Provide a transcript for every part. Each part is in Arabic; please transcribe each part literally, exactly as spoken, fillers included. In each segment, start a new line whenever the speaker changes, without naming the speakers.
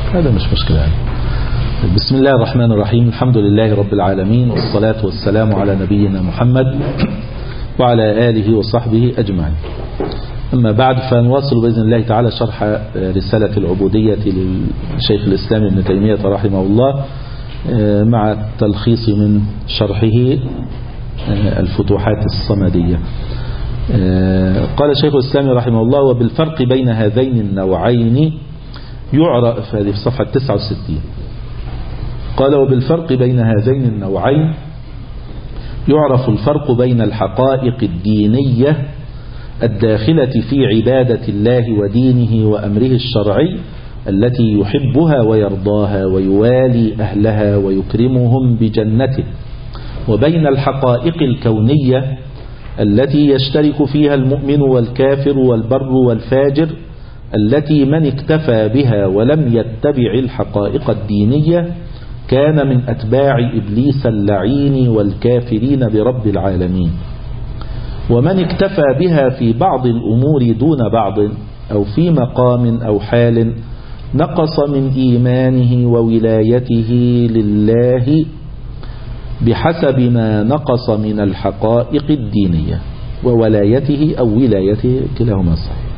هذا مش مشكلة. بسم الله الرحمن الرحيم. الحمد لله رب العالمين، والصلاة والسلام على نبينا محمد وعلى آله وصحبه أجمعين. أما بعد، فنواصل بإذن الله تعالى شرح رسالة العبودية للشيخ الإسلام ابن تيمية رحمه الله مع التلخيص من شرحه الفتوحات الصمدية. قال الشيخ الإسلام رحمه الله: وبالفرق بين هذين النوعين يعرف، هذه في صفحة تسعة وستين، قال: وبالفرق بين هذين النوعين يعرف الفرق بين الحقائق الدينية الداخلة في عبادة الله ودينه وأمره الشرعي التي يحبها ويرضاها ويوالي أهلها ويكرمهم بجنته، وبين الحقائق الكونية التي يشترك فيها المؤمن والكافر والبر والفاجر، التي من اكتفى بها ولم يتبع الحقائق الدينية كان من أتباع إبليس اللعين والكافرين برب العالمين. ومن اكتفى بها في بعض الأمور دون بعض أو في مقام أو حال نقص من إيمانه وولايته لله بحسب ما نقص من الحقائق الدينية، وولايته أو ولايته كلاهما صحيح،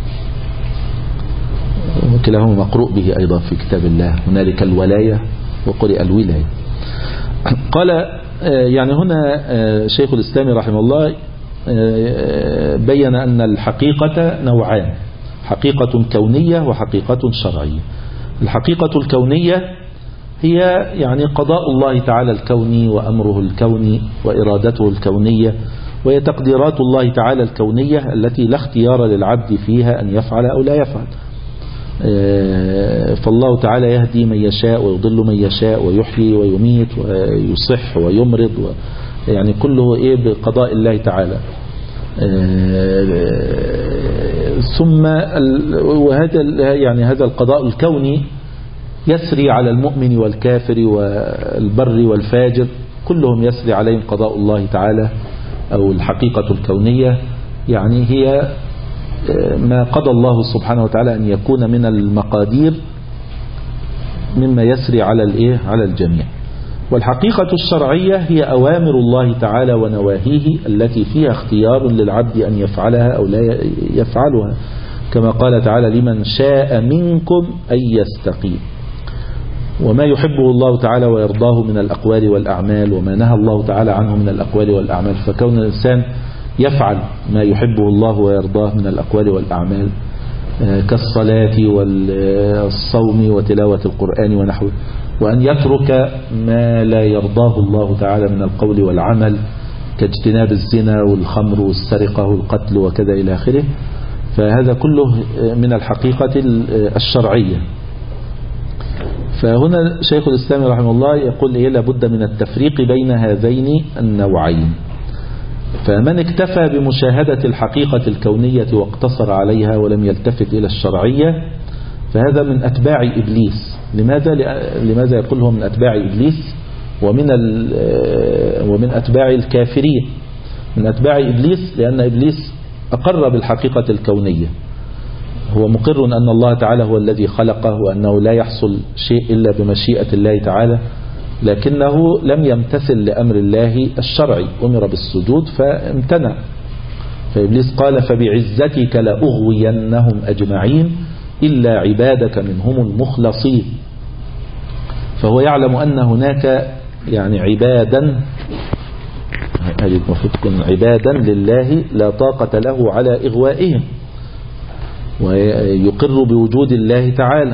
وكلاهما مقروء به أيضا في كتاب الله، هنالك الولاية وقرئ الولاية. قال يعني هنا شيخ الإسلام رحمه الله بين أن الحقيقة نوعان: حقيقة كونية وحقيقة شرعية. الحقيقة الكونية هي يعني قضاء الله تعالى الكوني وأمره الكوني وإرادته الكونية، وهي تقديرات الله تعالى الكونية التي لا اختيار للعبد فيها أن يفعل أو لا يفعل. فالله تعالى يهدي من يشاء ويضل من يشاء ويحيي ويميت ويصح ويمرض، يعني كله إيه بقضاء الله تعالى. ثم وهذا يعني هذا القضاء الكوني يسري على المؤمن والكافر والبر والفاجر، كلهم يسري عليهم قضاء الله تعالى أو الحقيقة الكونية، يعني هي ما قضى الله سبحانه وتعالى أن يكون من المقادير مما يسري على الإيه على الجميع. والحقيقة الشرعية هي أوامر الله تعالى ونواهيه التي فيها اختيار للعبد أن يفعلها أو لا يفعلها، كما قال تعالى: لمن شاء منكم أن يستقيم. وما يحبه الله تعالى ويرضاه من الأقوال والأعمال، وما نهى الله تعالى عنه من الأقوال والأعمال، فكون الإنسان يفعل ما يحبه الله ويرضاه من الأقوال والأعمال كالصلاة والصوم وتلاوة القرآن ونحوه، وأن يترك ما لا يرضاه الله تعالى من القول والعمل كاجتناب الزنا والخمر والسرقة والقتل وكذا إلى آخره، فهذا كله من الحقيقة الشرعية. فهنا شيخ الإسلام رحمه الله يقول إيه: لابد من التفريق بين هذين النوعين. فمن اكتفى بمشاهدة الحقيقة الكونية واقتصر عليها ولم يلتفت إلى الشرعية فهذا من أتباع إبليس. لماذا لماذا يقول هو من أتباع إبليس ومن ومن أتباع الكافرين؟ من أتباع إبليس لأن إبليس أقر بالحقيقة الكونية، هو مقر أن الله تعالى هو الذي خلقه وأنه لا يحصل شيء إلا بمشيئة الله تعالى، لكنه لم يمتثل لأمر الله الشرعي، أمر بالسجود فامتنع. فإبليس قال: فبعزتك لأغوينهم أجمعين إلا عبادك منهم المخلصين. فهو يعلم أن هناك يعني عبادا، هذه المفروض تكون عبادا لله لا طاقة له على إغوائهم، ويقر بوجود الله تعالى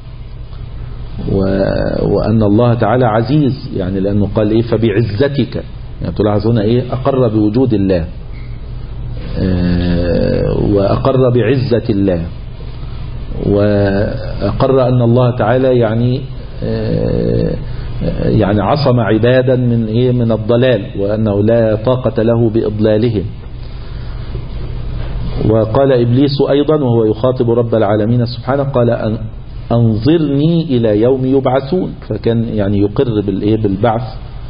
وأن الله تعالى عزيز، يعني لأنه قال إيه: فبعزتك، يعني تلاحظ هنا إيه أقر بوجود الله وأقر بعزة الله، وأقر أن الله تعالى يعني يعني عصم عبادا من إيه من الضلال، وأنه لا طاقة له بإضلالهم. وقال إبليس أيضا وهو يخاطب رب العالمين سبحانه، قال: أن أنظرني إلى يوم يبعثون، فكان يعني يقر بالإيه بالبعث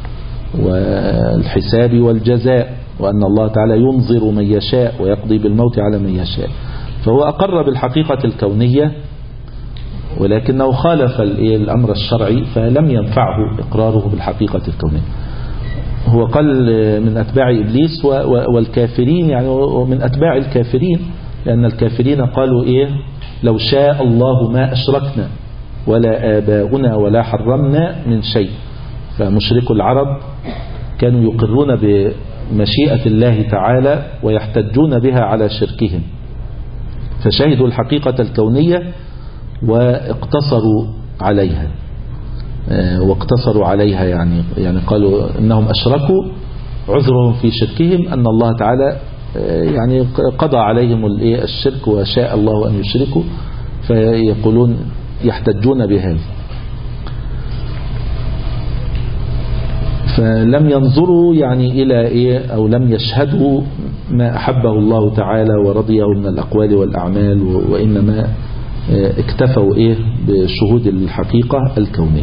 والحساب والجزاء، وأن الله تعالى ينظر من يشاء ويقضي بالموت على من يشاء. فهو أقر بالحقيقة الكونية ولكنه خالف الأمر الشرعي فلم ينفعه إقراره بالحقيقة الكونية. هو قال من أتباع إبليس والكافرين، يعني ومن أتباع الكافرين، لأن الكافرين قالوا إيه لو شاء الله ما أشركنا ولا آباؤنا ولا حرمنا من شيء. فمشركو العرب كانوا يقرون بمشيئة الله تعالى ويحتجون بها على شركهم، فشهدوا الحقيقة الكونية واقتصروا عليها واقتصروا عليها يعني يعني قالوا إنهم أشركوا، عذرهم في شركهم أن الله تعالى يعني قضى عليهم الشرك وشاء الله أن يشركوا، فيقولون يحتجون بهذا. فلم ينظروا يعني إلى إيه أو لم يشهدوا ما أحبه الله تعالى ورضيه من الأقوال والأعمال، وإنما اكتفوا إيه بشهود الحقيقة الكونية.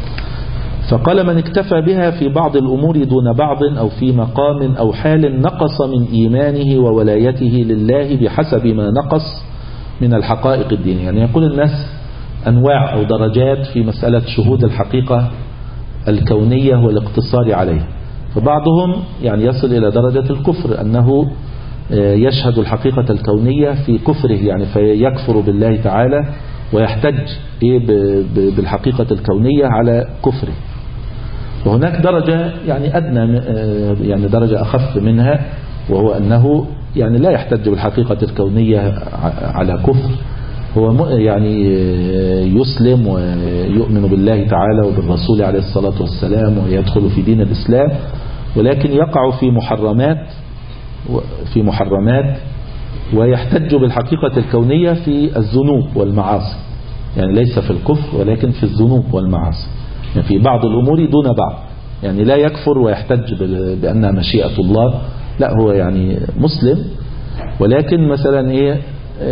فقال من اكتفى بها في بعض الأمور دون بعض أو في مقام أو حال نقص من إيمانه وولايته لله بحسب ما نقص من الحقائق الدينية. يعني يقول الناس أنواع أو درجات في مسألة شهود الحقيقة الكونية والاقتصار عليها. فبعضهم يعني يصل إلى درجة الكفر، أنه يشهد الحقيقة الكونية في كفره، يعني فيكفر بالله تعالى ويحتج بالحقيقة الكونية على كفره. وهناك درجة يعني أدنى، يعني درجة أخف منها، وهو أنه يعني لا يحتج بالحقيقة الكونية على كفر، هو يعني يسلم ويؤمن بالله تعالى وبالرسول عليه الصلاة والسلام ويدخل في دين الإسلام، ولكن يقع في محرمات في محرمات ويحتج بالحقيقة الكونية في الذنوب والمعاصي، يعني ليس في الكفر ولكن في الذنوب والمعاصي، يعني في بعض الأمور دون بعض، يعني لا يكفر ويحتج بأنها مشيئة الله، لا هو يعني مسلم، ولكن مثلا إيه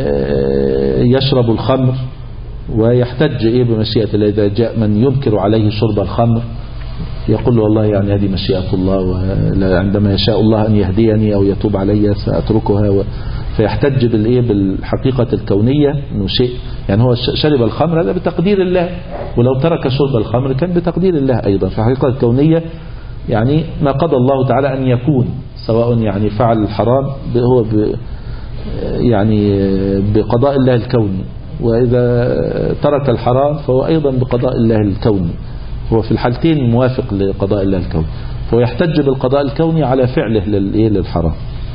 يشرب الخمر ويحتج إيه بمشيئة الله. إذا جاء من ينكر عليه شرب الخمر يقول له والله يعني هذه مشيئة الله، وعندما يشاء الله أن يهديني أو يتوب علي سأتركها، فيحتج بالإيه بالحقيقة الكونية إنه شيء، يعني هو شرب الخمر هذا بتقدير الله، ولو ترك شرب الخمر كان بتقدير الله أيضا. فالحقيقة الكونية يعني ما قضى الله تعالى أن يكون، سواء يعني فعل الحرام هو ب يعني بقضاء الله الكوني، وإذا ترك الحرام فهو أيضا بقضاء الله الكوني، هو في الحالتين موافق لقضاء الله الكوني، فهو يحتج بالقضاء الكوني على فعله للحرام.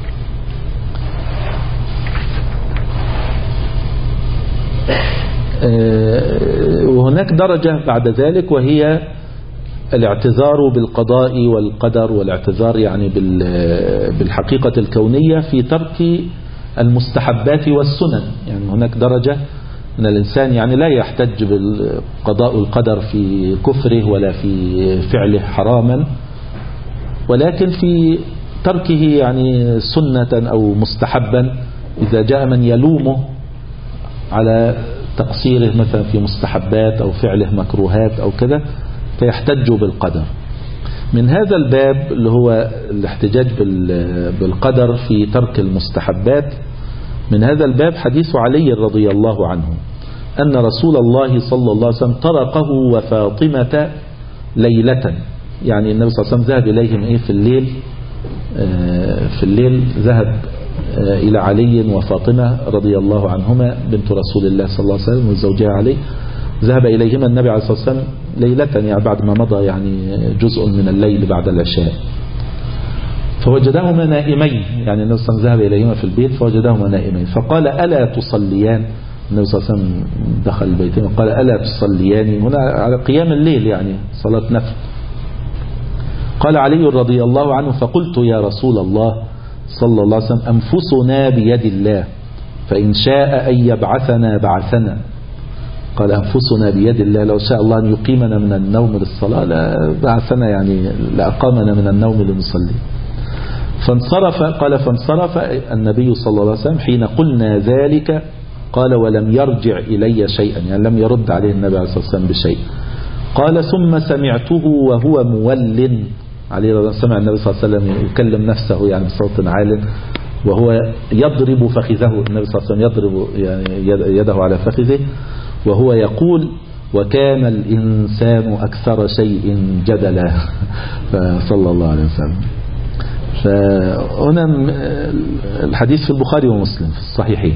وهناك درجة بعد ذلك وهي الاعتذار بالقضاء والقدر، والاعتذار يعني بالحقيقة الكونية في ترك المستحبات والسنن. يعني هناك درجة من الإنسان يعني لا يحتج بالقضاء والقدر في كفره ولا في فعله حراما، ولكن في تركه يعني سنة أو مستحبا، إذا جاء من يلومه على تقصيره مثلا في مستحبات أو فعله مكروهات أو كذا فيحتج بالقدر. من هذا الباب اللي هو الاحتجاج بالقدر في ترك المستحبات، من هذا الباب حديث علي رضي الله عنه أن رسول الله صلى الله عليه وسلم طرقه وفاطمة ليلة. يعني النبي صلى الله عليه وسلم ذهب إليهم إيه في الليل في الليل ذهب إلى علي وفاطمة رضي الله عنهما بنت رسول الله صلى الله عليه وسلم وزوجها علي، ذهب إليهما النبي عليه الصلاة والسلام ليلة، يعني بعد ما مضى يعني جزء من الليل بعد العشاء، فوجدهما نائمين. يعني النبي صلى الله عليه وسلم ذهب إليهما في البيت فوجدهما نائمين، فقال ألا تصليان؟ النبي صلى الله عليه وسلم دخل البيت وقال ألا تصليان؟ هنا على قيام الليل يعني صلاة نفل. قال علي رضي الله عنه فقلت يا رسول الله صلى الله عليه وسلم أنفسنا بيد الله، فإن شاء أن يبعثنا بعثنا. قال أنفسنا بيد الله، لو شاء الله أن يقيمنا من النوم للصلاة لبعثنا، يعني لأقامنا من النوم لنصلي. فانصرف، قال فانصرف النبي صلى الله عليه وسلم حين قلنا ذلك، قال ولم يرجع إلي شيئا، يعني لم يرد عليه النبي عليه الصلاة والسلام بشيء. قال ثم سمعته وهو مول، عليه رضي الله سمع النبي صلى الله عليه وسلم يكلم نفسه يعني بصوت عال وهو يضرب فخذه، النبي صلى الله عليه وسلم يضرب يعني يده على فخذه، وهو يقول وكان الإنسان أكثر شيء جدلا صلى الله عليه وسلم. فهنا الحديث في البخاري ومسلم في الصحيحين.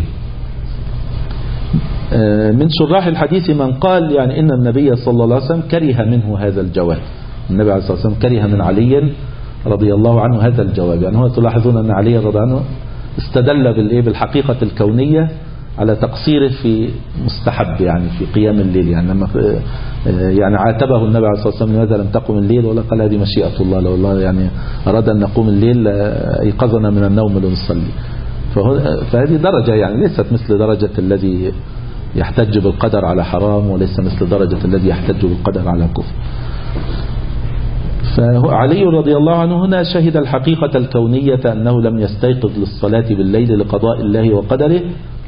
من شراح الحديث من قال يعني إن النبي صلى الله عليه وسلم كره منه هذا الجواب. النبي عليه الصلاة والسلام كره من علي رضي الله عنه هذا الجواب. يعني هو تلاحظون أن علي رضي الله عنه استدل بالإيه بالحقيقة الكونية على تقصيره في مستحب يعني في قيام الليل. يعني لما يعني عاتبه النبي عليه الصلاة والسلام لماذا لم تقم الليل، ولا قال هذه مشيئة الله، لو الله يعني أراد أن نقوم الليل أيقظنا من النوم لنصلي. فهذه درجة يعني ليست مثل درجة الذي يحتج بالقدر على حرام، وليس مثل درجة الذي يحتج بالقدر على كفر. فعلي رضي الله عنه هنا شهد الحقيقة الكونية أنه لم يستيقظ للصلاة بالليل لقضاء الله وقدره،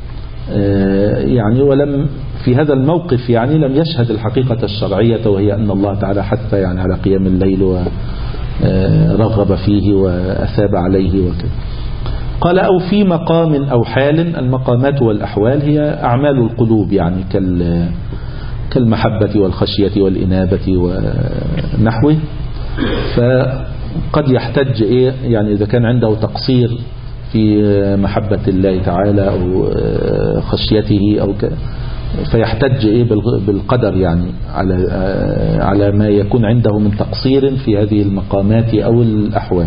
يعني ولم في هذا الموقف يعني لم يشهد الحقيقة الشرعية، وهي أن الله تعالى حث يعني على قيام الليل ورغب فيه وأثاب عليه وكذا. قال أو في مقام أو حال. المقامات والأحوال هي أعمال القلوب يعني كالمحبة والخشية والإنابة ونحوه. فقد يحتج إيه يعني إذا كان عنده تقصير في محبة الله تعالى أو خشيته أو ك... فيحتج إيه بالقدر يعني على على ما يكون عنده من تقصير في هذه المقامات أو الأحوال.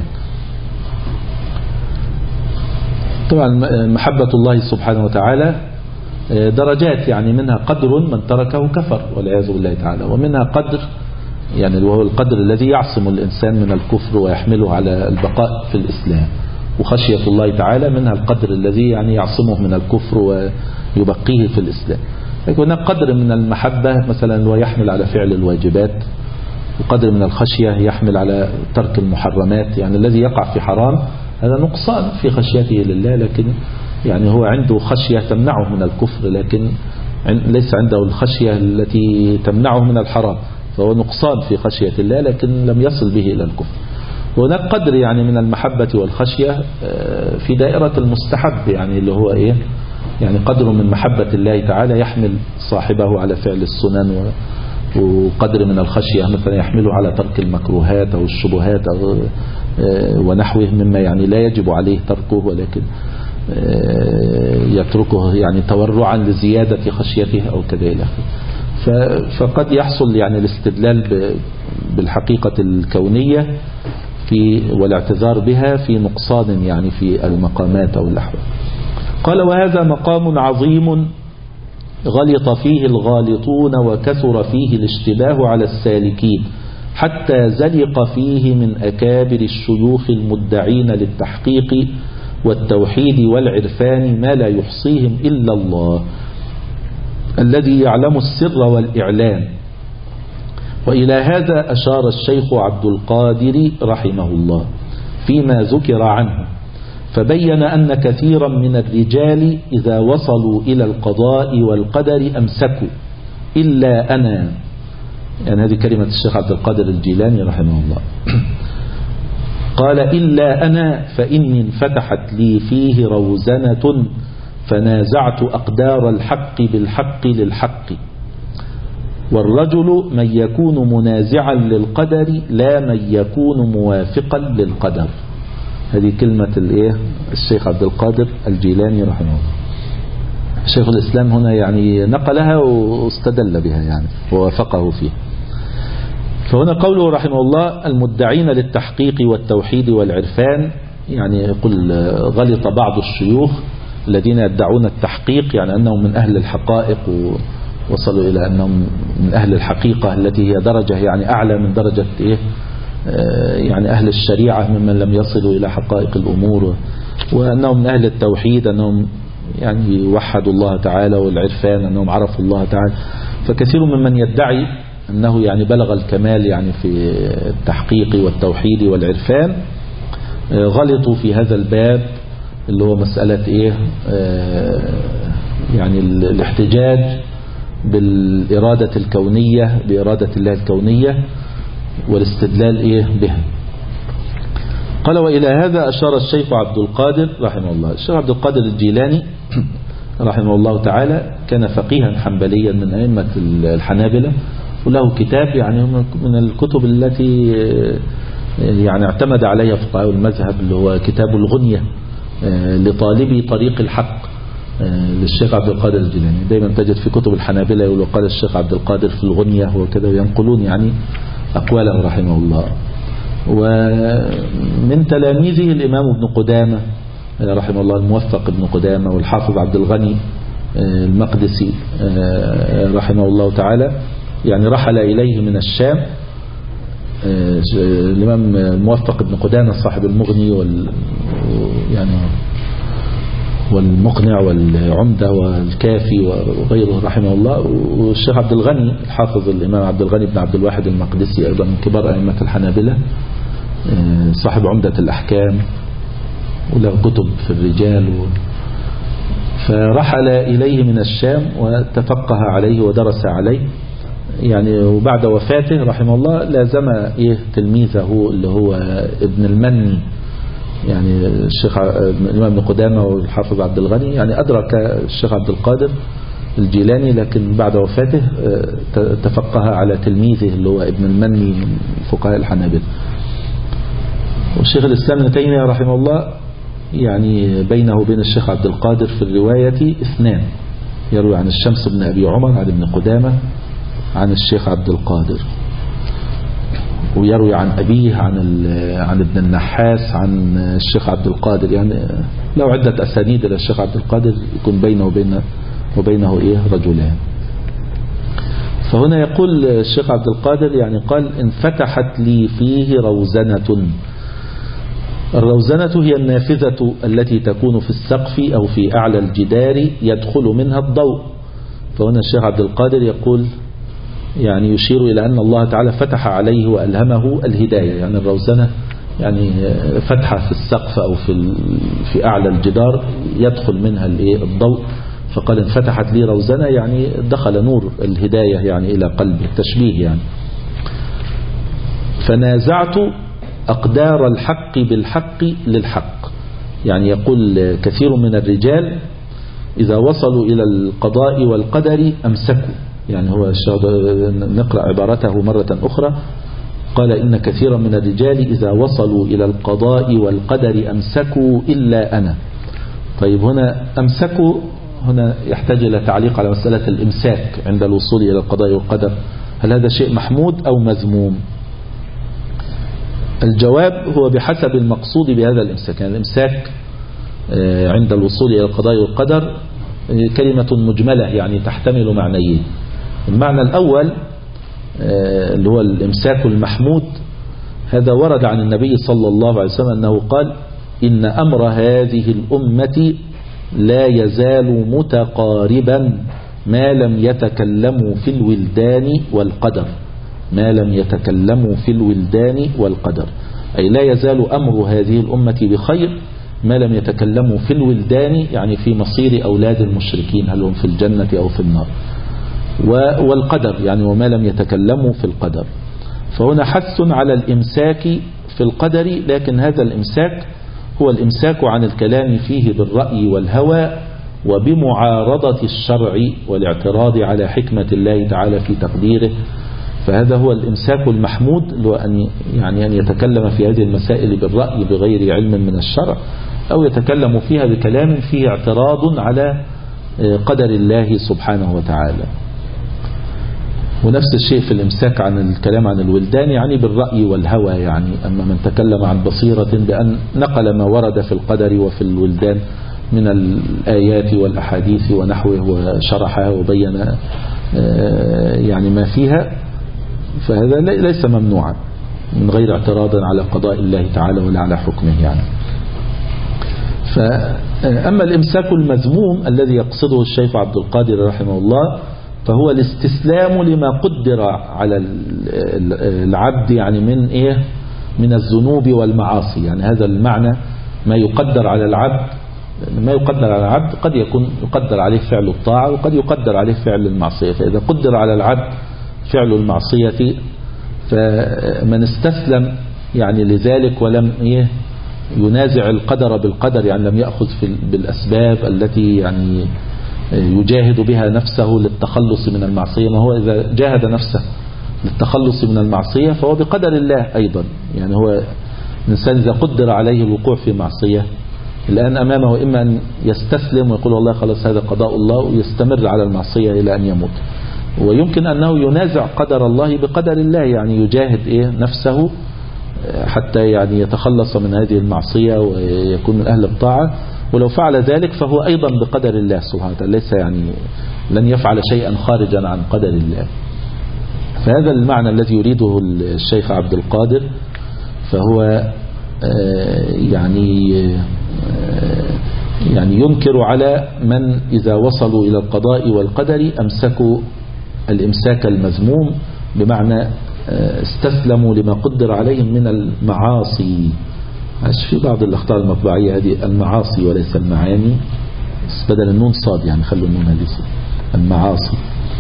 طبعا محبة الله سبحانه وتعالى درجات، يعني منها قدر من تركه كفر والعياذ بالله تعالى، ومنها قدر يعني وهو القدر الذي يعصم الإنسان من الكفر ويحمله على البقاء في الإسلام. وخشية الله تعالى منها القدر الذي يعني يعصمه من الكفر ويبقيه في الإسلام. لكن هناك قدر من المحبة مثلا ويحمل على فعل الواجبات، وقدر من الخشية يحمل على ترك المحرمات. يعني الذي يقع في حرام هذا نقصان في خشيته لله، لكن يعني هو عنده خشية تمنعه من الكفر، لكن ليس عنده الخشية التي تمنعه من الحرام، فهو نقصان في خشية الله لكن لم يصل به إلى الكفر. وهناك قدر يعني من المحبة والخشية في دائرة المستحب، يعني اللي هو إيه يعني قدر من محبة الله تعالى يحمل صاحبه على فعل السنن، وقدر من الخشية مثلا يحمله على ترك المكروهات أو الشبهات أو ونحوه مما يعني لا يجب عليه تركه، ولكن يتركه يعني تورعا لزيادة خشيته أو كذا إلى آخره. فقد يحصل يعني الاستدلال بالحقيقة الكونية في والاعتذار بها في نقصان يعني في المقامات أو الأحوال. قال وهذا مقام عظيم غلط فيه الغالطون وكثر فيه الاشتباه على السالكين، حتى زلق فيه من أكابر الشيوخ المدعين للتحقيق والتوحيد والعرفان ما لا يحصيهم إلا الله الذي يعلم السر والإعلان. وإلى هذا أشار الشيخ عبد القادر رحمه الله فيما ذكر عنه، فبين أن كثيرا من الرجال إذا وصلوا إلى القضاء والقدر أمسكوا إلا أنا. يعني هذه كلمة الشيخ عبد القادر الجيلاني رحمه الله. قال إلا أنا فإني انفتحت لي فيه روزنة فنازعت أقدار الحق بالحق للحق. والرجل من يكون منازعا للقدر لا من يكون موافقا للقدر. هذه كلمة الايه الشيخ عبد القادر الجيلاني رحمه الله. شيخ الإسلام هنا يعني نقلها واستدل بها يعني ووافقه فيه. فهنا قوله رحمه الله المدعين للتحقيق والتوحيد والعرفان، يعني يقول غلط بعض الشيوخ الذين يدعون التحقيق يعني أنهم من أهل الحقائق ووصلوا إلى أنهم من أهل الحقيقة التي هي درجة يعني أعلى من درجة إيه يعني أهل الشريعة ممن لم يصلوا إلى حقائق الأمور، وأنهم من أهل التوحيد أنهم يعني وحدوا الله تعالى، والعرفان أنهم عرفوا الله تعالى. فكثير ممن يدعي أنه يعني بلغ الكمال يعني في التحقيق والتوحيد والعرفان غلطوا في هذا الباب اللي هو مسألة إيه يعني الاحتجاج بالإرادة الكونية بإرادة الله الكونية والاستدلال إيه بها. قال وإلى هذا أشار الشيخ عبد القادر رحمه الله. الشيخ عبد القادر الجيلاني رحمه الله تعالى كان فقيها حنبليا من أئمة الحنابلة، وله كتاب يعني من الكتب التي يعني اعتمد عليها فقهاء المذهب، اللي هو كتاب الغنية لطالبي طريق الحق للشيخ عبد القادر الجيلاني. دايما تجد في كتب الحنابلة يقول قال الشيخ عبد القادر في الغنية وكذا، ينقلون يعني أقواله رحمه الله. ومن تلاميذه الإمام ابن قدامة رحمه الله، الموفق ابن قدامة، والحافظ عبد الغني المقدسي رحمه الله تعالى، يعني رحل إليه من الشام الإمام الموفق ابن قدامة صاحب المغني وال يعني والمقنع والعمدة والكافي وغيره رحمه الله، والشيخ عبد الغني الحافظ الإمام عبد الغني بن عبد الواحد المقدسي أيضا من كبار أئمة الحنابلة، صاحب عمدة الأحكام وله كتب في الرجال و... فرحل إليه من الشام وتفقه عليه ودرس عليه يعني. وبعد وفاته رحمه الله لازم إيه تلميذه اللي هو ابن المني، يعني الشيخ الإمام ابن قدامة والحافظ عبد الغني، يعني أدرك الشيخ عبد القادر الجيلاني، لكن بعد وفاته تفقه على تلميذه اللي هو ابن المني من فقهاء الحنابلة. والشيخ الإسلام ابن تيمية رحمه الله يعني بينه وبين الشيخ عبد القادر في الرواية اثنان، يروي عن الشمس بن أبي عمر عن ابن قدامة عن الشيخ عبد القادر، ويروي عن أبيه عن عن ابن النحاس عن الشيخ عبد القادر، يعني لو عدة أسانيد إلى الشيخ عبد القادر يكون بينه وبينه وبينه إيه رجلان. فهنا يقول الشيخ عبد القادر يعني قال انفتحت لي فيه روزنة. الروزنة هي النافذة التي تكون في السقف أو في أعلى الجدار يدخل منها الضوء. فهنا الشيخ عبد القادر يقول يعني يشير إلى أن الله تعالى فتح عليه وألهمه الهداية، يعني الروزنة يعني فتحة في السقف أو في في أعلى الجدار يدخل منها الضوء، فقال انفتحت لي روزنة يعني دخل نور الهداية يعني إلى قلبي، التشبيه يعني. فنازعت أقدار الحق بالحق للحق، يعني يقول كثير من الرجال إذا وصلوا إلى القضاء والقدر أمسكوا، يعني هو نقرأ عبارته مرة أخرى، قال إن كثيرا من الرجال إذا وصلوا إلى القضاء والقدر أمسكوا إلا أنا. طيب هنا أمسكوا هنا يحتاج إلى تعليق على مسألة الإمساك عند الوصول إلى القضاء والقدر، هل هذا شيء محمود أو مذموم؟ الجواب هو بحسب المقصود بهذا الإمساك. يعني الإمساك عند الوصول إلى القضاء والقدر كلمة مجملة يعني تحتمل معنيين. المعنى الأول اللي هو الإمساك المحمود، هذا ورد عن النبي صلى الله عليه وسلم أنه قال إن أمر هذه الأمة لا يزال متقاربا ما لم يتكلموا في الولدان والقدر، ما لم يتكلموا في الولدان والقدر، أي لا يزال أمر هذه الأمة بخير ما لم يتكلموا في الولدان، يعني في مصير أولاد المشركين هل هم في الجنة أو في النار، والقدر يعني وما لم يتكلموا في القدر. فهنا حث على الإمساك في القدر، لكن هذا الإمساك هو الإمساك عن الكلام فيه بالرأي والهوى وبمعارضة الشرع والاعتراض على حكمة الله تعالى في تقديره. فهذا هو الإمساك المحمود، اللي هو أن يعني أن يتكلم في هذه المسائل بالرأي بغير علم من الشرع، أو يتكلم فيها بكلام فيه اعتراض على قدر الله سبحانه وتعالى. ونفس الشيء في الإمساك عن الكلام عن الولدان يعني بالرأي والهوى، يعني أما من تكلم عن بصيرة بأن نقل ما ورد في القدر وفي الولدان من الآيات والأحاديث ونحوه وشرحها وبين يعني ما فيها، فهذا ليس ممنوعا من غير اعتراض على قضاء الله تعالى ولا على حكمه يعني. فأما الإمساك المذموم الذي يقصده الشيخ عبد القادر رحمه الله، فهو الاستسلام لما قدر على العبد يعني من إيه من الذنوب والمعاصي. يعني هذا المعنى ما يقدر على العبد، ما يقدر على العبد قد يكون يقدر عليه فعل الطاعة وقد يقدر عليه فعل المعصية. فإذا قدر على العبد فعل المعصية فمن استسلم يعني لذلك ولم إيه ينازع القدر بالقدر، يعني لم يأخذ في بالأسباب التي يعني يجاهد بها نفسه للتخلص من المعصية. ما هو إذا جاهد نفسه للتخلص من المعصية فهو بقدر الله أيضا. يعني هو الإنسان إذا قدر عليه الوقوع في معصية الآن أمامه إما أن يستسلم ويقول والله خلاص هذا قضاء الله ويستمر على المعصية إلى أن يموت، ويمكن أنه ينازع قدر الله بقدر الله، يعني يجاهد إيه نفسه حتى يعني يتخلص من هذه المعصية ويكون من أهل الطاعة، ولو فعل ذلك فهو أيضا بقدر الله سبحانه وتعالى، ليس يعني لن يفعل شيئا خارجا عن قدر الله. فهذا المعنى الذي يريده الشيخ عبد القادر، فهو يعني يعني ينكر على من إذا وصلوا إلى القضاء والقدر أمسكوا الإمساك المذموم، بمعنى استسلموا لما قدر عليهم من المعاصي. عاش في بعض الأخطاء المطبعية هذه المعاصي وليس المعاني، بدل النون صاد، يعني خلوا النون هذه صاد، المعاصي.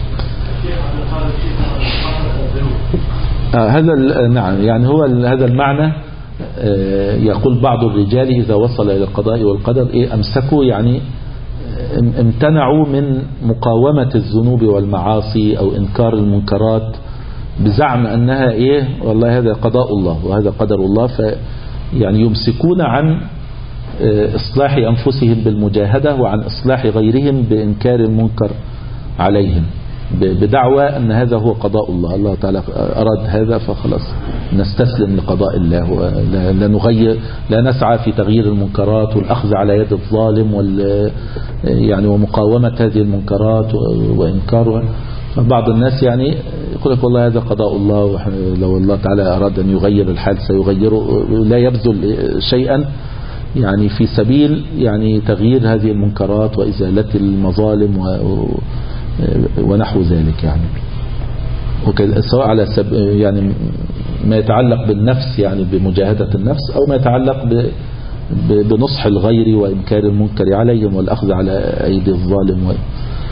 آه هذا نعم، يعني هو هذا المعنى. آه يقول بعض الرجال إذا وصل إلى القضاء والقدر إيه أمسكوا، يعني امتنعوا من مقاومة الذنوب والمعاصي أو إنكار المنكرات بزعم أنها إيه والله هذا قضاء الله وهذا قدر الله، ف يعني يمسكون عن إصلاح أنفسهم بالمجاهدة وعن إصلاح غيرهم بإنكار المنكر عليهم، بدعوى أن هذا هو قضاء الله، الله تعالى أراد هذا فخلاص نستسلم لقضاء الله ولا نغير، لا نسعى في تغيير المنكرات والأخذ على يد الظالم وال يعني ومقاومة هذه المنكرات وإنكارها. بعض الناس يعني يقول لك والله هذا قضاء الله، لو الله تعالى أراد أن يغير الحال سيغيره، لا يبذل شيئا يعني في سبيل يعني تغيير هذه المنكرات وإزالة المظالم ونحو ذلك، يعني سواء على سب يعني ما يتعلق بالنفس يعني بمجاهدة النفس، أو ما يتعلق بنصح الغير وإنكار المنكر عليهم والأخذ على أيدي الظالم و...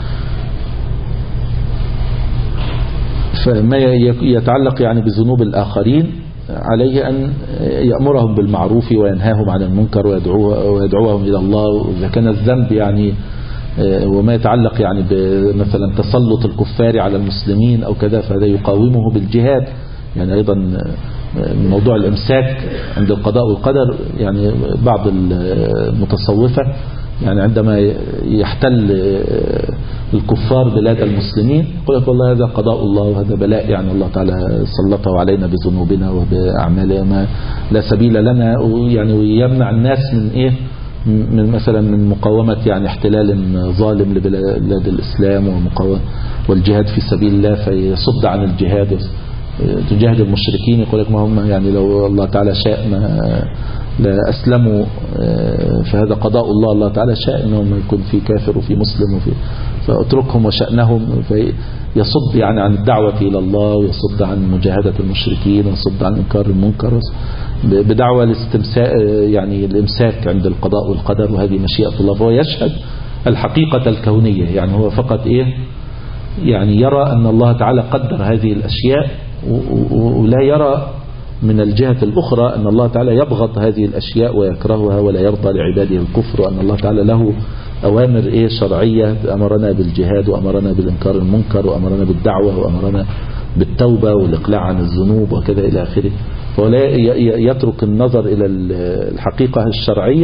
فما يتعلق يعني بذنوب الآخرين عليه أن يأمرهم بالمعروف وينهاهم عن المنكر ويدعوهم إلى الله. وإذا كان الذنب يعني وما يتعلق يعني بمثلا تسلط الكفار على المسلمين أو كذا فهذا يقاومه بالجهاد. يعني أيضا موضوع الإمساك عند القضاء والقدر، يعني بعض المتصوفة يعني عندما يحتل الكفار بلاد المسلمين يقول لك والله هذا قضاء الله وهذا بلاء، يعني الله تعالى سلطه علينا بذنوبنا وبأعمالنا لا سبيل لنا، يعني ويمنع الناس من إيه من مثلا من مقاومة يعني احتلال ظالم لبلاد الإسلام ومقاومة والجهاد في سبيل الله، فيصد عن الجهاد تجاهد المشركين. يقول لك ما هم يعني لو الله تعالى شاء ما لا أسلموا، فهذا قضاء الله، الله تعالى شاء أنهم يكون في كافر وفي مسلم وفي فأتركهم وشأنهم، فيصد يعني عن الدعوة إلى الله ويصد عن مجاهدة المشركين ويصد عن إنكار المنكر بدعوة الاستمساك يعني الإمساك عند القضاء والقدر، وهذه مشيئة الله. فهو يشهد الحقيقة الكونية، يعني هو فقط إيه يعني يرى أن الله تعالى قدر هذه الأشياء، ولا يرى من الجهة الأخرى أن الله تعالى يبغض هذه الأشياء ويكرهها ولا يرضى لعباده الكفر، وأن الله تعالى له أوامر إيه شرعية، أمرنا بالجهاد وأمرنا بالإنكار المنكر وأمرنا بالدعوة وأمرنا بالتوبة والإقلاع عن الذنوب وكذا إلى آخره. فلا يترك النظر إلى الحقيقة الشرعية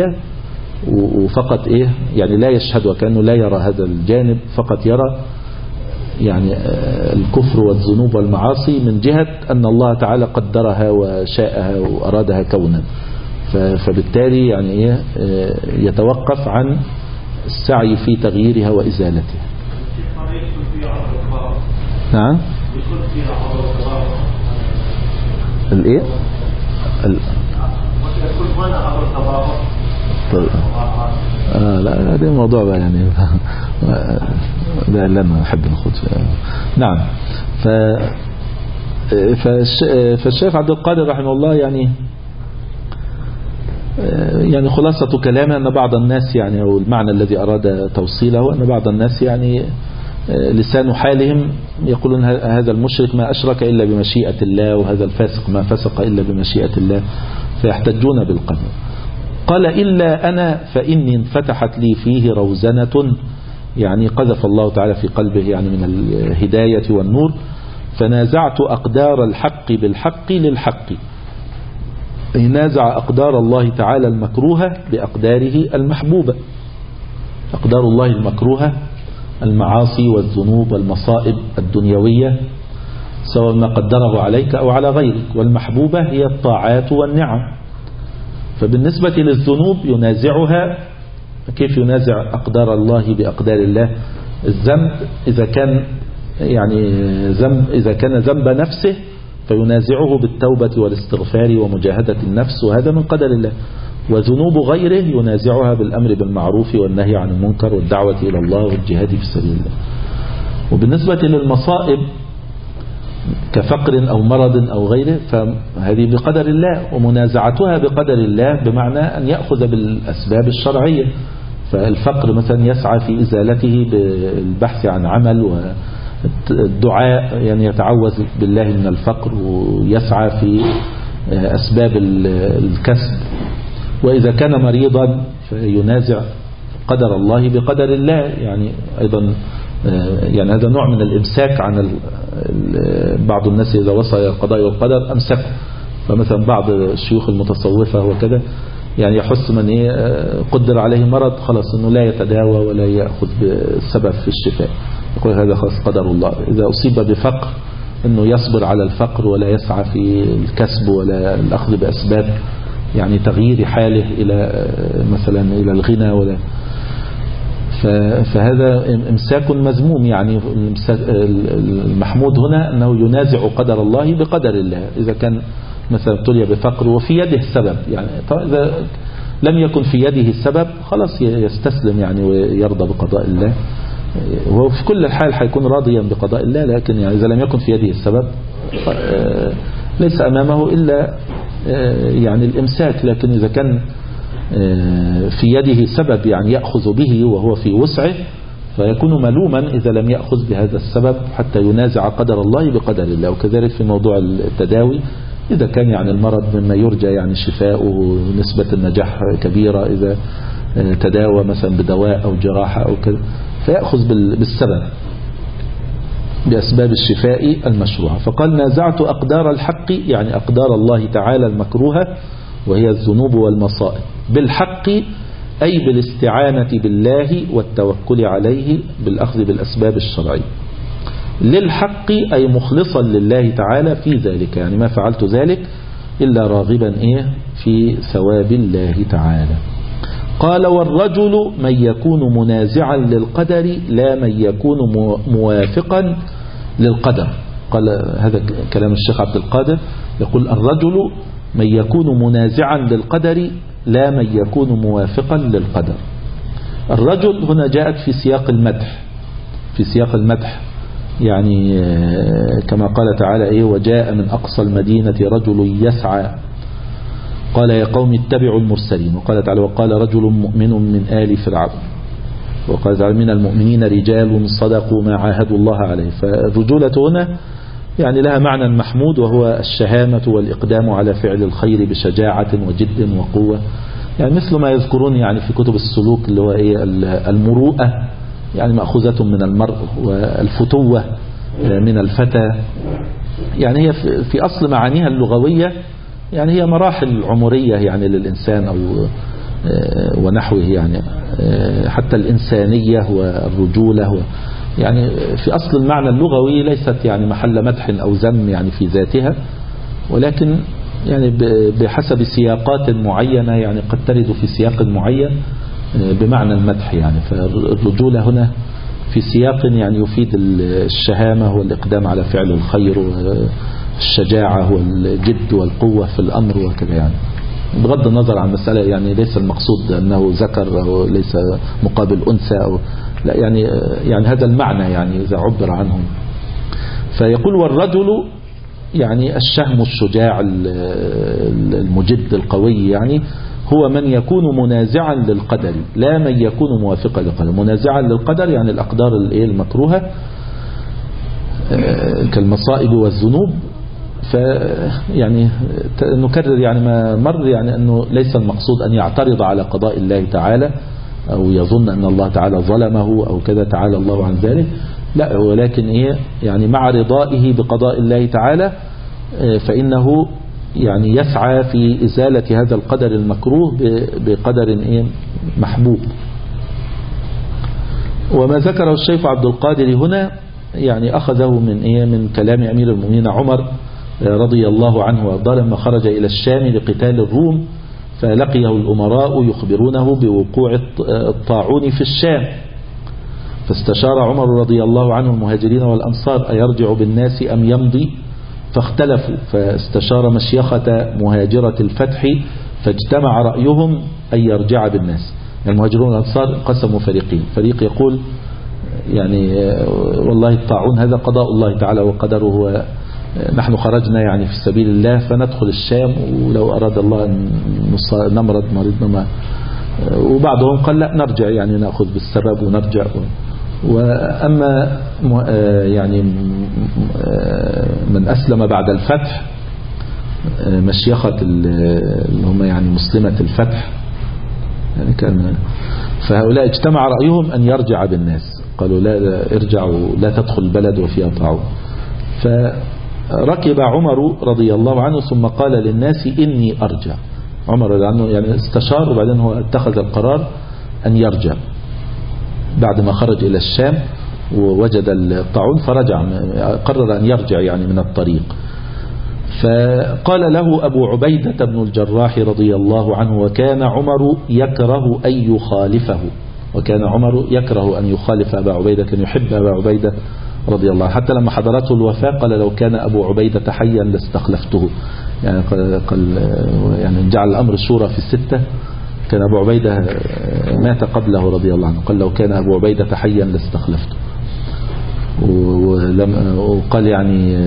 وفقط إيه يعني لا يشهد وكأنه لا يرى هذا الجانب، فقط يرى يعني الكفر والذنوب والمعاصي من جهة أن الله تعالى قدرها وشاءها وأرادها كونا، فبالتالي يعني إيه يتوقف عن السعي في تغييرها وإزالتها. نعم الايه ال... طيب. آه لا هذا موضوع بقى يعني لا لما نحب نخوض نعم. ف فالش... فالشيخ عبد القادر رحمه الله يعني يعني خلاصة كلامه أن بعض الناس يعني أو المعنى الذي أراد توصيله أن بعض الناس يعني لسان حالهم يقولون هذا المشرك ما أشرك إلا بمشيئة الله، وهذا الفاسق ما فسق إلا بمشيئة الله، فيحتجون بالقدر. قال إلا أنا فإني انفتحت لي فيه روزنة يعني قذف الله تعالى في قلبه يعني من الهداية والنور. فنازعت أقدار الحق بالحق للحق، ينازع أقدار الله تعالى المكروهة بأقداره المحبوبة. أقدار الله المكروهة المعاصي والذنوب والمصائب الدنيوية سواء ما قدره عليك أو على غيرك، والمحبوبة هي الطاعات والنعم. فبالنسبة للذنوب ينازعها. كيف ينازع أقدار الله بأقدار الله؟ الذنب إذا كان يعني ذنب إذا كان ذنب نفسه فينازعه بالتوبة والاستغفار ومجاهدة النفس، وهذا من قدر الله. وذنوب غيره ينازعها بالأمر بالمعروف والنهي عن المنكر والدعوة إلى الله والجهاد في سبيل الله. وبالنسبة للمصائب كفقر أو مرض أو غيره فهذه بقدر الله، ومنازعتها بقدر الله بمعنى أن يأخذ بالأسباب الشرعية. فالفقر مثلا يسعى في إزالته بالبحث عن عمل والدعاء، يعني يتعوذ بالله من الفقر ويسعى في أسباب الكسب. وإذا كان مريضا فينازع قدر الله بقدر الله، يعني أيضا يعني هذا نوع من الإمساك عن بعض الناس إذا وصل إلى القضاء والقدر أمسكوا. فمثلا بعض الشيوخ المتصوفة وكذا يعني يحس من إيه قدر عليه مرض خلاص أنه لا يتداوى ولا يأخذ بالسبب في الشفاء، يقول هذا خلاص قدر الله. إذا أصيب بفقر أنه يصبر على الفقر ولا يسعى في الكسب ولا الأخذ بأسباب يعني تغيير حاله إلى مثلا إلى الغنى ولا. فهذا إمساك مذموم. يعني المحمود هنا أنه ينازع قدر الله بقدر الله. إذا كان مثلا ابتلي بفقر وفي يده السبب، يعني إذا لم يكن في يده السبب خلاص يستسلم يعني ويرضى بقضاء الله، وهو في كل الحال حيكون راضيا بقضاء الله. لكن يعني إذا لم يكن في يده السبب ليس أمامه إلا يعني الإمساك. لكن إذا كان في يده سبب يعني يأخذ به وهو في وسعه فيكون ملوما إذا لم يأخذ بهذا السبب حتى ينازع قدر الله بقدر الله. وكذلك في موضوع التداوي إذا كان يعني المرض مما يرجى يعني شفاؤه نسبة النجاح كبيرة، إذا تداوى مثلا بدواء أو جراحة أو كذا فيأخذ بالسبب بأسباب الشفاء المشروعة. فقال نازعت أقدار الحق يعني أقدار الله تعالى المكروهة وهي الذنوب والمصائب بالحق، أي بالاستعانة بالله والتوكل عليه بالأخذ بالأسباب الشرعية. للحق أي مخلصا لله تعالى في ذلك، يعني ما فعلت ذلك إلا راغبا إيه في ثواب الله تعالى. قال والرجل من يكون منازعا للقدر لا من يكون موافقا للقدر. قال هذا كلام الشيخ عبد القادر، يقول الرجل من يكون منازعا للقدر لا من يكون موافقا للقدر. الرجل هنا جاءت في سياق المدح، في سياق المدح يعني كما قال تعالى إيه وجاء من أقصى المدينة رجل يسعى قال يا قوم اتبعوا المرسلين. وقال تعالى وقال رجل مؤمن من آل فرعون. وقال تعالى من المؤمنين رجال صدقوا ما عاهدوا الله عليه. فالرجولة هنا يعني لها معنى محمود وهو الشهامة والإقدام على فعل الخير بشجاعة وجد وقوة، يعني مثل ما يذكرون يعني في كتب السلوك اللي هو إيه المروءة يعني مأخوذة من المرء، والفتوة من الفتى. يعني هي في أصل معانيها اللغوية يعني هي مراحل عمرية يعني للإنسان أو ونحوه، يعني حتى الإنسانية والرجولة يعني في أصل المعنى اللغوي ليست يعني محل مدح أو ذم يعني في ذاتها، ولكن يعني بحسب سياقات معينة يعني قد ترد في سياق معين بمعنى المدح. يعني فالرجولة هنا في سياق يعني يفيد الشهامة والإقدام على فعل الخير والشجاعة والجد والقوة في الأمر وكذا، يعني بغض النظر عن مسألة يعني ليس المقصود أنه ذكر أو ليس مقابل أنثى أو لا، يعني يعني هذا المعنى يعني إذا عبر عنه. فيقول والرجل يعني الشهم الشجاع المجد القوي، يعني هو من يكون منازعا للقدر لا من يكون موافقا للقدر. منازعا للقدر يعني الأقدار المكروهة كالمصائب والذنوب. فيعني نكرر يعني ما مر يعني أنه ليس المقصود أن يعترض على قضاء الله تعالى أو يظن أن الله تعالى ظلمه أو كذا، تعالى الله عن ذلك. لا، ولكن إيه يعني مع رضائه بقضاء الله تعالى فإنه يعني يسعى في إزالة هذا القدر المكروه بقدر إيه محبوب. وما ذكره الشيخ عبد القادر هنا يعني أخذه من إيه من كلام أمير المؤمنين عمر رضي الله عنه وارضاه لما خرج إلى الشام لقتال الروم، فلقيه الأمراء يخبرونه بوقوع الطاعون في الشام، فاستشار عمر رضي الله عنه المهاجرين والأنصار أيرجع بالناس أم يمضي، فاختلفوا، فاستشار مشيخة مهاجرة الفتح فاجتمع رأيهم أن يرجع بالناس. المهاجرون والأنصار قسموا فريقين، فريق يقول يعني والله الطاعون هذا قضاء الله تعالى وقدره، نحن خرجنا يعني في سبيل الله فندخل الشام، ولو أراد الله أن نمرض مرضنا ما. وبعضهم قال لا نرجع يعني نأخذ بالسبب ونرجع. وأما يعني من أسلم بعد الفتح مشيخة اللي هم يعني مسلمة الفتح يعني كان، فهؤلاء اجتمع رأيهم أن يرجع بالناس، قالوا لا, لا ارجعوا لا تدخل البلد وفيها طاعون. فركب عمر رضي الله عنه ثم قال للناس إني أرجع. عمر رضي الله عنه يعني استشار وبعدين هو اتخذ القرار أن يرجع بعد ما خرج إلى الشام ووجد الطاعون فرجع، قرر أن يرجع يعني من الطريق. فقال له أبو عبيدة بن الجراح رضي الله عنه وكان عمر يكره أن يخالفه، وكان عمر يكره أن يخالف أبا عبيدة، كان يحب أبا عبيدة رضي الله، حتى لما حضرته الوفاة قال لو كان أبو عبيدة حيا لاستخلفته، يعني قال يعني جعل الأمر شورى في الستة، كان أبو عبيدة مات قبله رضي الله عنه، قال لو كان أبو عبيدة حيا لاستخلفته. وقال يعني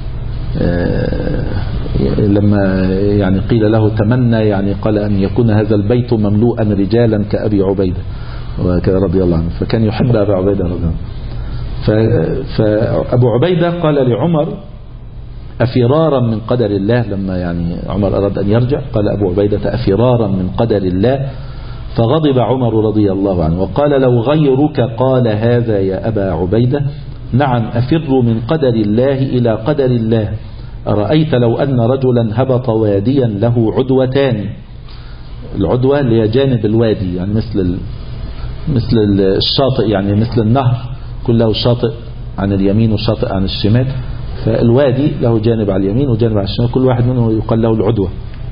لما يعني قيل له تمنى يعني قال أن يكون هذا البيت مملوءا رجالا كأبي عبيدة رضي الله عنه، فكان يحب أبا عبيدة رضي الله عنه. فأبو عبيدة قال لعمر أفرارا من قدر الله، لما يعني عمر أراد أن يرجع قال أبو عبيدة أفرارا من قدر الله، فغضب عمر رضي الله عنه وقال لو غيرك قال هذا يا أبا عبيدة نعم أفر من قدر الله إلى قدر الله، أرأيت لو أن رجلا هبط واديا له عدوتان، العدوة اللي هي جانب الوادي يعني مثل مثل الشاطئ يعني مثل النهر كله شاطئ عن اليمين وشاطئ عن الشمال، فالوادي له جانب على اليمين وجانب على الشمال كل واحد منه يقال له العدوة.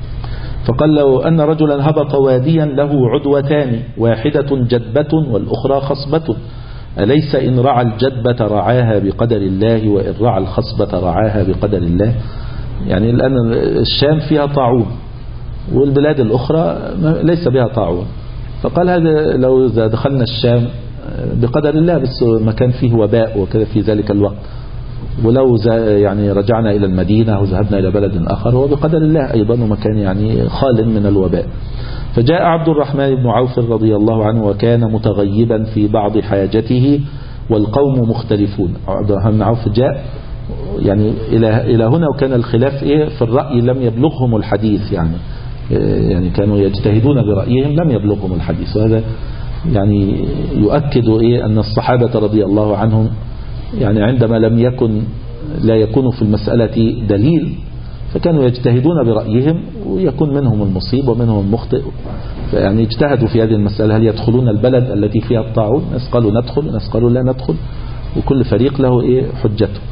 فقال لو أن رجلا هبط واديا له عدوتان واحدة جدبة والأخرى خصبة، أليس إن رعى الجدبة رعاها بقدر الله وإن رعى الخصبة رعاها بقدر الله؟ يعني الآن الشام فيها طاعون والبلاد الأخرى ليس بها طاعون، فقال هذا لو دخلنا الشام بقدر الله بس مكان فيه وباء وكذا في ذلك الوقت، ولو يعني رجعنا إلى المدينة وذهبنا إلى بلد آخر هو بقدر الله أيضا مكان يعني خال من الوباء. فجاء عبد الرحمن بن عوف رضي الله عنه وكان متغيبا في بعض حاجته والقوم مختلفون. عبد الرحمن بن عوف جاء يعني إلى إلى هنا وكان الخلاف إيه في الرأي لم يبلغهم الحديث، يعني يعني كانوا يجتهدون برأيهم لم يبلغهم الحديث، وهذا يعني يؤكد إيه أن الصحابة رضي الله عنهم يعني عندما لم يكن لا يكون في المسألة دليل فكانوا يجتهدون برأيهم ويكون منهم المصيب ومنهم المخطئ، يعني اجتهدوا في هذه المسألة هل يدخلون البلد التي فيها الطاعون، ناس قالوا ندخل ناس قالوا لا ندخل، وكل فريق له إيه حجته.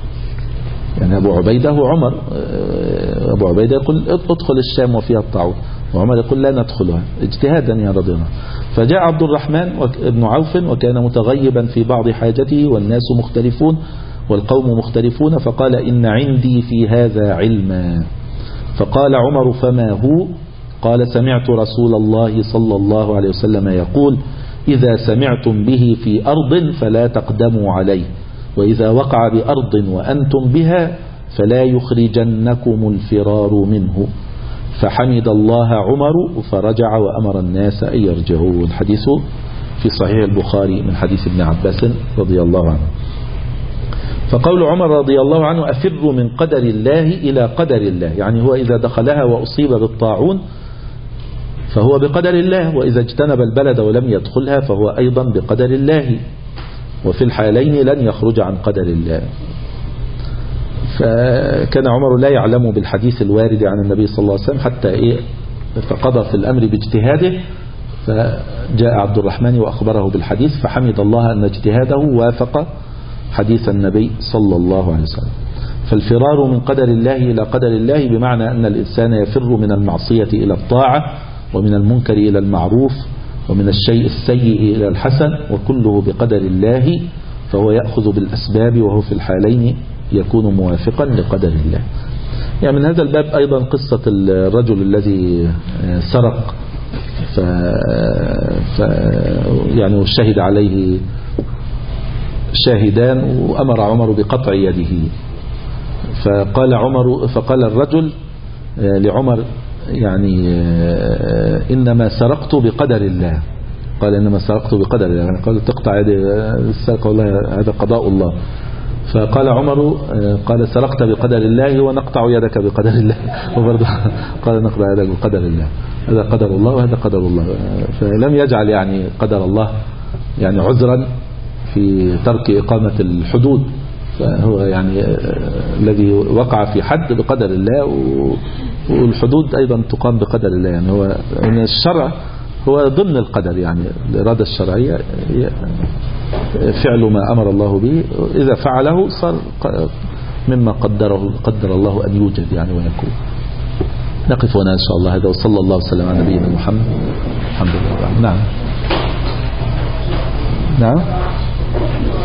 يعني أبو عبيدة هو عمر، أبو عبيدة يقول ادخل الشام وفيها الطاعون، وعمر يقول لا ندخلها اجتهادا يا رضي الله. فجاء عبد الرحمن بن عوف وكان متغيبا في بعض حاجته والناس مختلفون والقوم مختلفون، فقال إن عندي في هذا علما. فقال عمر فما هو؟ قال سمعت رسول الله صلى الله عليه وسلم يقول إذا سمعتم به في أرض فلا تقدموا عليه، وإذا وقع بأرض وأنتم بها فلا يخرجنكم الفرار منه. فحمد الله عمر فرجع وأمر الناس أن يرجعوا. الحديث في صحيح البخاري من حديث ابن عباس رضي الله عنه. فقول عمر رضي الله عنه أفر من قدر الله إلى قدر الله، يعني هو إذا دخلها وأصيب بالطاعون فهو بقدر الله، وإذا اجتنب البلد ولم يدخلها فهو أيضا بقدر الله، وفي الحالين لن يخرج عن قدر الله. فكان عمر لا يعلم بالحديث الوارد عن النبي صلى الله عليه وسلم حتى إيه فقضى في الأمر باجتهاده، فجاء عبد الرحمن وأخبره بالحديث فحمد الله أن اجتهاده وافق حديث النبي صلى الله عليه وسلم. فالفرار من قدر الله إلى قدر الله بمعنى أن الإنسان يفر من المعصية إلى الطاعة، ومن المنكر إلى المعروف، ومن الشيء السيء إلى الحسن، وكله بقدر الله، فهو يأخذ بالأسباب وهو في الحالين يكون موافقا لقدر الله. يعني من هذا الباب أيضا قصة الرجل الذي سرق ف... ف... يعني وشهد عليه شاهدان وأمر عمر بقطع يده، فقال عمر فقال الرجل لعمر يعني إنما سرقت بقدر الله، قال إنما سرقت بقدر الله، يعني قال تقطع يد السرقة والله هذا قضاء الله. فقال عمر قال سرقت بقدر الله ونقطع يدك بقدر الله، وبرضه قال نقطع يدك بقدر الله، هذا قدر الله وهذا قدر الله. فلم يجعل يعني قدر الله يعني عذرا في ترك إقامة الحدود، فهو يعني الذي وقع في حد بقدر الله، والحدود أيضا تقام بقدر الله. يعني هو من الشرع هو ضمن القدر، يعني الإرادة الشرعية فعل ما أمر الله به، إذا فعله صار مما قدره قدر الله أن يوجد يعني ويكون. نقف هنا إن شاء الله، هذا وصلى الله وسلم على نبينا محمد. الحمد لله. نعم نعم